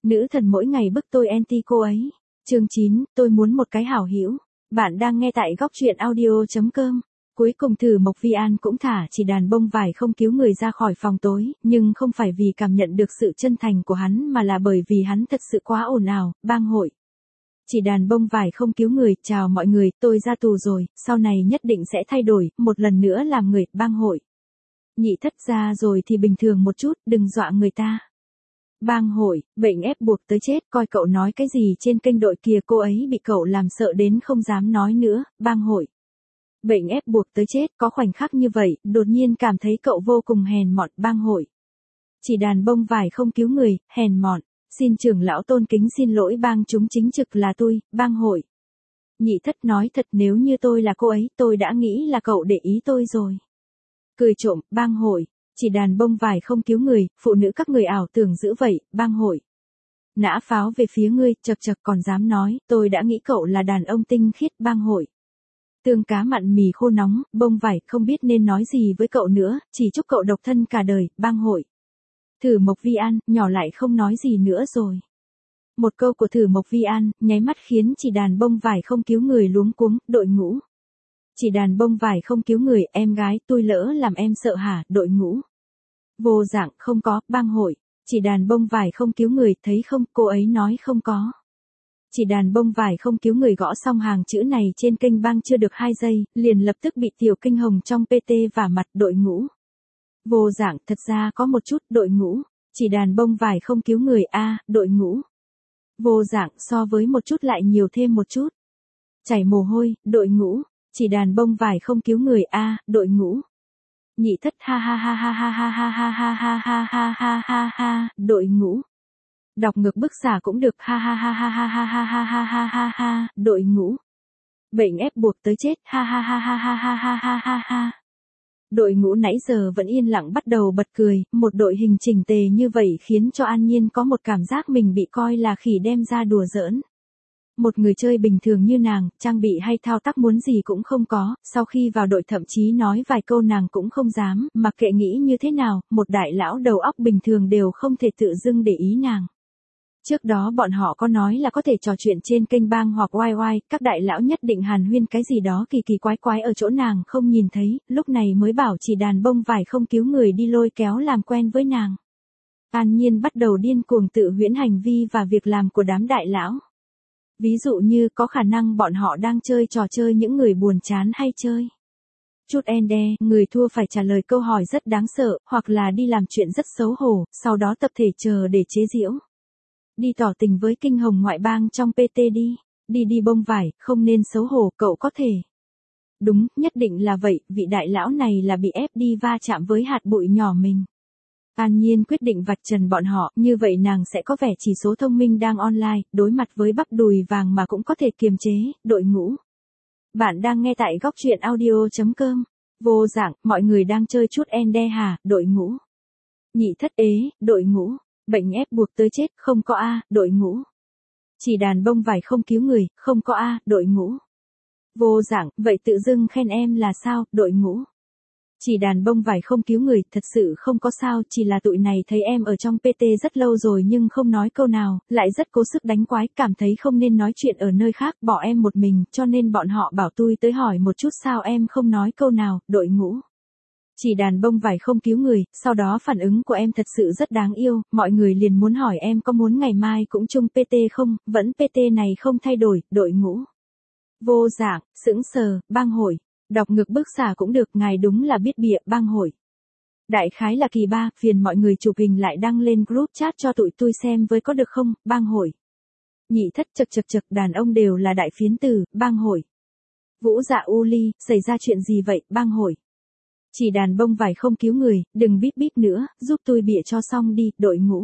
Nữ thần mỗi ngày bức tôi anti cô ấy. Chương 9, tôi muốn một cái hảo hữu. Bạn đang nghe tại góc truyện audio.com. Cuối cùng Thử Mộc Vi An cũng thả Chỉ Đàn Bông Vải không cứu người ra khỏi phòng tối, nhưng không phải vì cảm nhận được sự chân thành của hắn mà là bởi vì hắn thật sự quá ồn ào, bang hội. Chỉ Đàn Bông Vải không cứu người, chào mọi người, tôi ra tù rồi, sau này nhất định sẽ thay đổi, một lần nữa làm người, bang hội. Nhị thất ra rồi thì bình thường một chút, đừng dọa người ta. Bang hội, bệnh ép buộc tới chết, coi cậu nói cái gì trên kênh đội kia, cô ấy bị cậu làm sợ đến không dám nói nữa, bang hội. Bệnh ép buộc tới chết, có khoảnh khắc như vậy, đột nhiên cảm thấy cậu vô cùng hèn mọn, bang hội. Chỉ Đàn Bông Vải không cứu người, hèn mọn, xin trưởng lão tôn kính xin lỗi bang chúng, chính trực là tôi, bang hội. Nhị thất nói thật, nếu như tôi là cô ấy, tôi đã nghĩ là cậu để ý tôi rồi. Cười trộm, bang hội. Chỉ Đàn Bông Vải không cứu người, phụ nữ các người ảo tưởng dữ vậy, bang hội. Nã pháo về phía ngươi, chật chật còn dám nói, tôi đã nghĩ cậu là đàn ông tinh khiết, bang hội. Tương cá mặn mì khô nóng, Bông Vải không biết nên nói gì với cậu nữa, chỉ chúc cậu độc thân cả đời, bang hội. Thử Mộc Vi An, nhỏ lại không nói gì nữa rồi. Một câu của Thử Mộc Vi An, nháy mắt khiến Chỉ Đàn Bông Vải không cứu người luống cuống, đội ngũ. Chỉ Đàn Bông Vải không cứu người, em gái, tôi lỡ làm em sợ hả, đội ngũ. Vô dạng, không có, bang hội. Chỉ Đàn Bông Vải không cứu người, thấy không, cô ấy nói không có. Chỉ Đàn Bông Vải không cứu người gõ xong hàng chữ này trên kênh bang chưa được 2 giây, liền lập tức bị Tiểu Kinh Hồng trong PT vả mặt, đội ngũ. Vô dạng, thật ra có một chút, đội ngũ. Chỉ Đàn Bông Vải không cứu người a, đội ngũ. Vô dạng, so với một chút lại nhiều thêm một chút. Chảy mồ hôi, đội ngũ. Chỉ Đàn Bông Vải không cứu người a, đội ngũ. Nhị thất ha ha ha ha ha ha ha ha ha ha ha ha ha ha ha, đội ngũ. Đọc ngược bức xả cũng được, ha ha ha ha ha ha ha ha ha ha ha ha, đội ngũ. Bệnh ép buộc tới chết, ha ha ha ha ha ha ha ha ha ha. Đội ngũ nãy giờ vẫn yên lặng bắt đầu bật cười, một đội hình chỉnh tề như vậy khiến cho An Nhiên có một cảm giác mình bị coi là khỉ đem ra đùa giỡn. Một người chơi bình thường như nàng, trang bị hay thao tác muốn gì cũng không có, sau khi vào đội thậm chí nói vài câu nàng cũng không dám, mặc kệ nghĩ như thế nào, một đại lão đầu óc bình thường đều không thể tự dưng để ý nàng. Trước đó bọn họ có nói là có thể trò chuyện trên kênh bang hoặc YY, các đại lão nhất định hàn huyên cái gì đó kỳ kỳ quái quái ở chỗ nàng không nhìn thấy, lúc này mới bảo Chỉ Đàn Bông Vải không cứu người đi lôi kéo làm quen với nàng. An Nhiên bắt đầu điên cuồng tự huyễn hành vi và việc làm của đám đại lão. Ví dụ như có khả năng bọn họ đang chơi trò chơi những người buồn chán hay chơi chút ende, người thua phải trả lời câu hỏi rất đáng sợ, hoặc là đi làm chuyện rất xấu hổ, sau đó tập thể chờ để chế giễu. Đi tỏ tình với Kinh Hồng ngoại bang trong PT đi. Đi Bông Vải, không nên xấu hổ, cậu có thể. Đúng, nhất định là vậy, vị đại lão này là bị ép đi va chạm với hạt bụi nhỏ mình. An Nhiên quyết định vạch trần bọn họ, như vậy nàng sẽ có vẻ chỉ số thông minh đang online, đối mặt với bắp đùi vàng mà cũng có thể kiềm chế, đội ngũ. Bạn đang nghe tại góc truyện audio.com. Vô dạng, mọi người đang chơi chút ende hả, đội ngũ. Nhị thất ế, đội ngũ. Bệnh ép buộc tới chết, không có a, đội ngũ. Chỉ Đàn Bông Vải không cứu người, không có a, đội ngũ. Vô dạng, vậy tự dưng khen em là sao, đội ngũ. Chỉ Đàn Bông Vải không cứu người, thật sự không có sao, chỉ là tụi này thấy em ở trong PT rất lâu rồi nhưng không nói câu nào, lại rất cố sức đánh quái, cảm thấy không nên nói chuyện ở nơi khác, bỏ em một mình, cho nên bọn họ bảo tôi tới hỏi một chút sao em không nói câu nào, đội ngũ. Chỉ Đàn Bông Vải không cứu người, sau đó phản ứng của em thật sự rất đáng yêu, mọi người liền muốn hỏi em có muốn ngày mai cũng chung PT không, vẫn PT này không thay đổi, đội ngũ. Vô dạng, sững sờ, bang hội. Đọc ngược bức xả cũng được, ngài đúng là biết bịa, bang hội. Đại khái là kỳ 3, phiền mọi người chụp hình lại đăng lên group chat cho tụi tôi xem với có được không, bang hội. Nhị thất chật, đàn ông đều là đại phiến từ, bang hội. Vũ Dạ U Ly, xảy ra chuyện gì vậy, bang hội. Chỉ Đàn Bông Vải không cứu người, đừng bíp nữa, giúp tôi bịa cho xong đi, đội ngũ.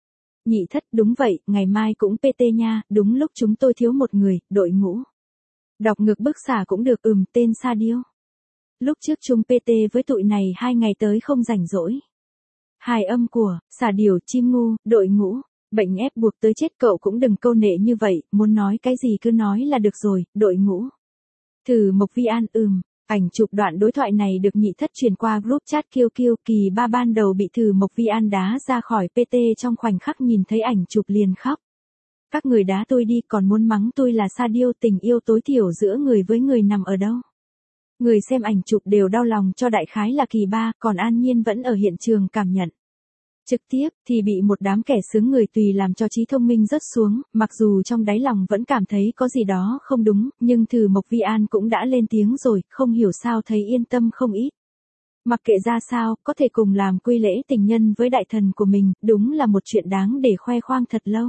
Nhị thất, đúng vậy, ngày mai cũng PT nha, đúng lúc chúng tôi thiếu một người, đội ngũ. Đọc ngược bức xả cũng được, tên Sa Điêu. Lúc trước chung PT với tụi này 2 ngày tới không rảnh rỗi. Hài âm của, xả điều, chim ngu, đội ngũ. Bệnh ép buộc tới chết, cậu cũng đừng câu nệ như vậy, muốn nói cái gì cứ nói là được rồi, đội ngũ. Thử Mộc Vi An, Ảnh chụp đoạn đối thoại này được Nhị Thất truyền qua group chat QQ. Kỳ Ba ban đầu bị Thử Mộc Vi An đá ra khỏi PT, trong khoảnh khắc nhìn thấy ảnh chụp liền khóc. Các người đá tôi đi, còn muốn mắng tôi là sa điêu, tình yêu tối thiểu giữa người với người nằm ở đâu. Người xem ảnh chụp đều đau lòng cho đại khái là Kỳ Ba, còn An Nhiên vẫn ở hiện trường cảm nhận. Trực tiếp thì bị một đám kẻ sướng người tùy làm cho trí thông minh rớt xuống, mặc dù trong đáy lòng vẫn cảm thấy có gì đó không đúng, nhưng Thử Mộc Vi An cũng đã lên tiếng rồi, không hiểu sao thấy yên tâm không ít. Mặc kệ ra sao, có thể cùng làm quy lễ tình nhân với đại thần của mình, đúng là một chuyện đáng để khoe khoang thật lâu.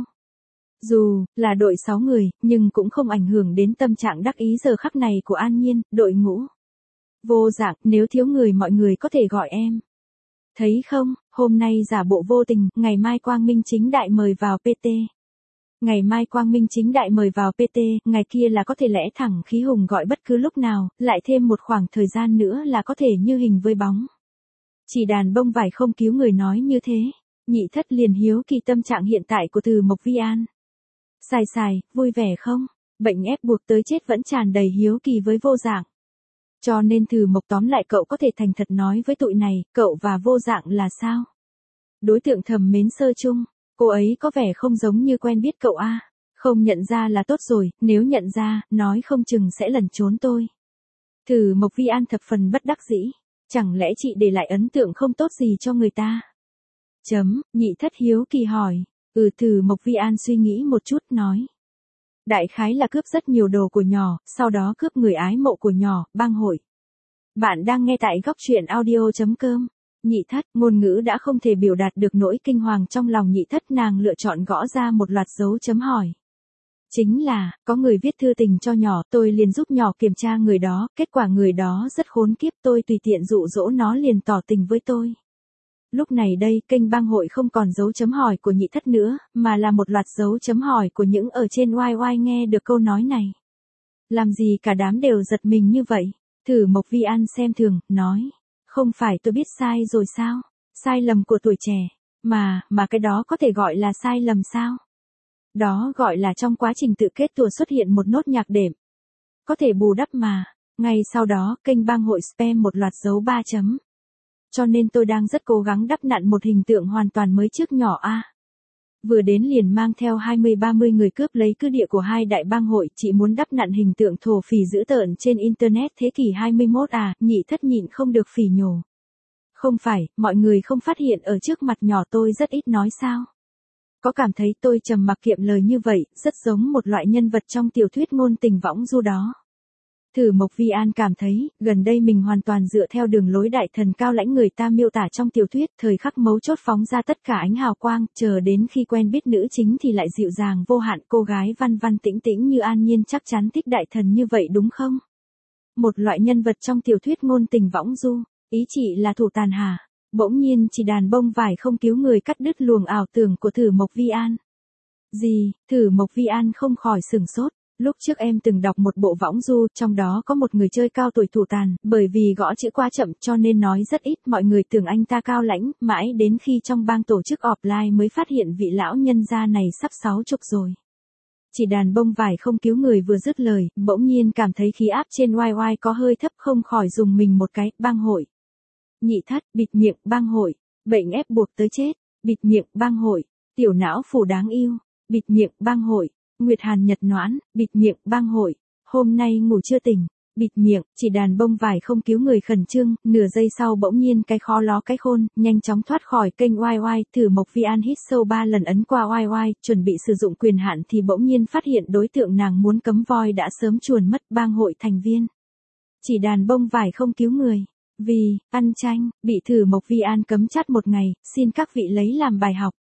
Dù là đội 6 người, nhưng cũng không ảnh hưởng đến tâm trạng đắc ý giờ khắc này của An Nhiên, đội ngũ. Vô Dạng, nếu thiếu người mọi người có thể gọi em. Thấy không, hôm nay giả bộ vô tình, ngày mai quang minh chính đại mời vào PT. Ngày mai quang minh chính đại mời vào PT, ngày kia là có thể lẽ thẳng khí hùng gọi bất cứ lúc nào, lại thêm một khoảng thời gian nữa là có thể như hình với bóng. Chỉ đàn bông vải không cứu người nói như thế. Nhị Thất liền hiếu kỳ tâm trạng hiện tại của Thử Mộc Vi An. Xài, vui vẻ không? Bệnh ép buộc tới chết vẫn tràn đầy hiếu kỳ với Vô Dạng. Cho nên Thử Mộc tóm lại cậu có thể thành thật nói với tụi này, cậu và Vô Dạng là sao? Đối tượng thầm mến sơ chung, cô ấy có vẻ không giống như quen biết cậu a. Không nhận ra là tốt rồi, nếu nhận ra, nói không chừng sẽ lẩn trốn tôi. Thử Mộc Vi An thập phần bất đắc dĩ, chẳng lẽ chị để lại ấn tượng không tốt gì cho người ta? Nhị Thất hiếu kỳ hỏi. Thử Mộc Vi An suy nghĩ một chút nói. Đại khái là cướp rất nhiều đồ của nhỏ, sau đó cướp người ái mộ của nhỏ, bang hội. Bạn đang nghe tại góc truyện audio.com. Nhị Thất, ngôn ngữ đã không thể biểu đạt được nỗi kinh hoàng trong lòng Nhị Thất, nàng lựa chọn gõ ra một loạt dấu chấm hỏi. Chính là, có người viết thư tình cho nhỏ, tôi liền giúp nhỏ kiểm tra người đó, kết quả người đó rất khốn kiếp, tôi tùy tiện dụ dỗ nó liền tỏ tình với tôi. Lúc này đây, kênh bang hội không còn dấu chấm hỏi của Nhị Thất nữa, mà là một loạt dấu chấm hỏi của những ở trên YY nghe được câu nói này. Làm gì cả đám đều giật mình như vậy? Thử Mộc Vi An xem thường, nói. Không phải tôi biết sai rồi sao? Sai lầm của tuổi trẻ. Mà cái đó có thể gọi là sai lầm sao? Đó gọi là trong quá trình tự kết tùa xuất hiện một nốt nhạc đệm. Có thể bù đắp mà. Ngay sau đó, kênh bang hội spam một loạt dấu 3 chấm. Cho nên tôi đang rất cố gắng đắp nặn một hình tượng hoàn toàn mới trước nhỏ a. Vừa đến liền mang theo 20-30 người cướp lấy cứ địa của hai đại bang hội, chỉ muốn đắp nặn hình tượng thổ phỉ dữ tợn trên internet thế kỷ 21 à, Nhị Thất nhịn không được phỉ nhổ. Không phải, mọi người không phát hiện ở trước mặt nhỏ tôi rất ít nói sao? Có cảm thấy tôi trầm mặc kiệm lời như vậy, rất giống một loại nhân vật trong tiểu thuyết ngôn tình võng du đó. Thử Mộc Vi An cảm thấy, gần đây mình hoàn toàn dựa theo đường lối đại thần cao lãnh người ta miêu tả trong tiểu thuyết, thời khắc mấu chốt phóng ra tất cả ánh hào quang, chờ đến khi quen biết nữ chính thì lại dịu dàng vô hạn, cô gái văn văn tĩnh tĩnh như An Nhiên chắc chắn thích đại thần như vậy đúng không? Một loại nhân vật trong tiểu thuyết ngôn tình võng du, ý chị là thủ tàn hả? Bỗng nhiên chỉ đàn bông vải không cứu người cắt đứt luồng ảo tưởng của Thử Mộc Vi An. Gì? Thử Mộc Vi An không khỏi sửng sốt. Lúc trước em từng đọc một bộ võng du, trong đó có một người chơi cao tuổi thủ tàn, bởi vì gõ chữ quá chậm cho nên nói rất ít, mọi người tưởng anh ta cao lãnh, mãi đến khi trong bang tổ chức offline mới phát hiện vị lão nhân gia này sắp 60 rồi. Chỉ đàn bông vải không cứu người vừa dứt lời, bỗng nhiên cảm thấy khí áp trên YY có hơi thấp, không khỏi dùng mình một cái, bang hội. Nhị Thất, bịt miệng, bang hội, bệnh ép buộc tới chết, bịt miệng, bang hội, tiểu não phủ đáng yêu, bịt miệng, bang hội. Nguyệt Hàn Nhật Noãn, bịt miệng, bang hội, hôm nay ngủ chưa tỉnh, bịt miệng, chỉ đàn bông vải không cứu người khẩn trương, nửa giây sau bỗng nhiên cái khó ló cái khôn, nhanh chóng thoát khỏi kênh YY, Thử Mộc Vi An hít sâu 3 lần ấn qua YY, chuẩn bị sử dụng quyền hạn thì bỗng nhiên phát hiện đối tượng nàng muốn cấm voi đã sớm chuồn mất, bang hội thành viên. Chỉ đàn bông vải không cứu người, vì, ăn chanh, bị Thử Mộc Vi An cấm chát một ngày, xin các vị lấy làm bài học.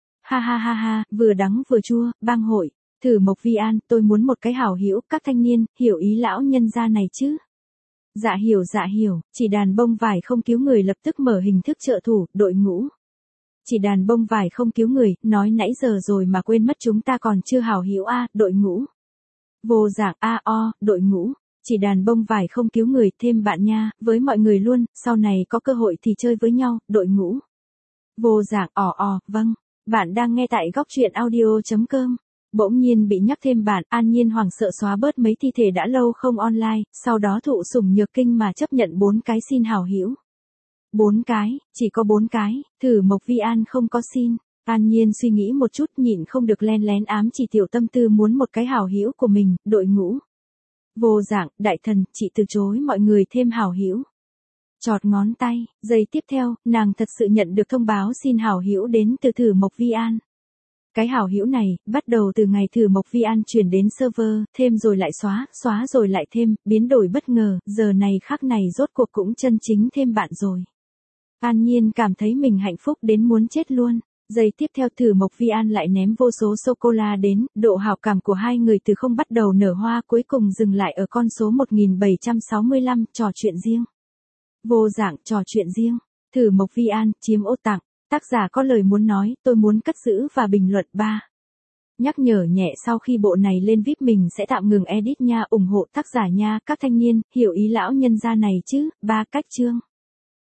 Ha, vừa đắng vừa chua, bang hội. Thử Mộc Vi An, tôi muốn một cái hảo hữu, các thanh niên, hiểu ý lão nhân gia này chứ? Dạ hiểu, chỉ đàn bông vải không cứu người lập tức mở hình thức trợ thủ, đội ngũ. Chỉ đàn bông vải không cứu người, nói nãy giờ rồi mà quên mất chúng ta còn chưa hảo hữu a, đội ngũ. Vô Dạng đội ngũ. Chỉ đàn bông vải không cứu người, thêm bạn nha, với mọi người luôn, sau này có cơ hội thì chơi với nhau, đội ngũ. Vô Dạng vâng. Bạn đang nghe tại góc truyện audio.com. Bỗng nhiên bị nhắc thêm bản, An Nhiên hoảng sợ xóa bớt mấy thi thể đã lâu không online, sau đó thụ sủng nhược kinh mà chấp nhận 4 cái xin hảo hữu. 4 cái, chỉ có 4 cái, Thử Mộc Vi An không có xin. An Nhiên suy nghĩ một chút nhịn không được len lén ám chỉ tiểu tâm tư muốn một cái hảo hữu của mình, đội ngũ. Vô Dạng, đại thần, chị từ chối mọi người thêm hảo hữu. Chọt ngón tay, giây tiếp theo, nàng thật sự nhận được thông báo xin hảo hữu đến từ Thử Mộc Vi An. Cái hảo hữu này, bắt đầu từ ngày Thử Mộc Vi An chuyển đến server, thêm rồi lại xóa, xóa rồi lại thêm, biến đổi bất ngờ, giờ này khắc này rốt cuộc cũng chân chính thêm bạn rồi. An Nhiên cảm thấy mình hạnh phúc đến muốn chết luôn. Giây tiếp theo Thử Mộc Vi An lại ném vô số sô-cô-la đến, độ hảo cảm của hai người từ không bắt đầu nở hoa cuối cùng dừng lại ở con số 1765, trò chuyện riêng. Vô Dạng, trò chuyện riêng. Thử Mộc Vi An, chiếm ô tặng. Tác giả có lời muốn nói, tôi muốn cất giữ và bình luận 3. Nhắc nhở nhẹ sau khi bộ này lên VIP mình sẽ tạm ngừng edit nha, ủng hộ tác giả nha, các thanh niên, hiểu ý lão nhân gia này chứ, 3 cách chương.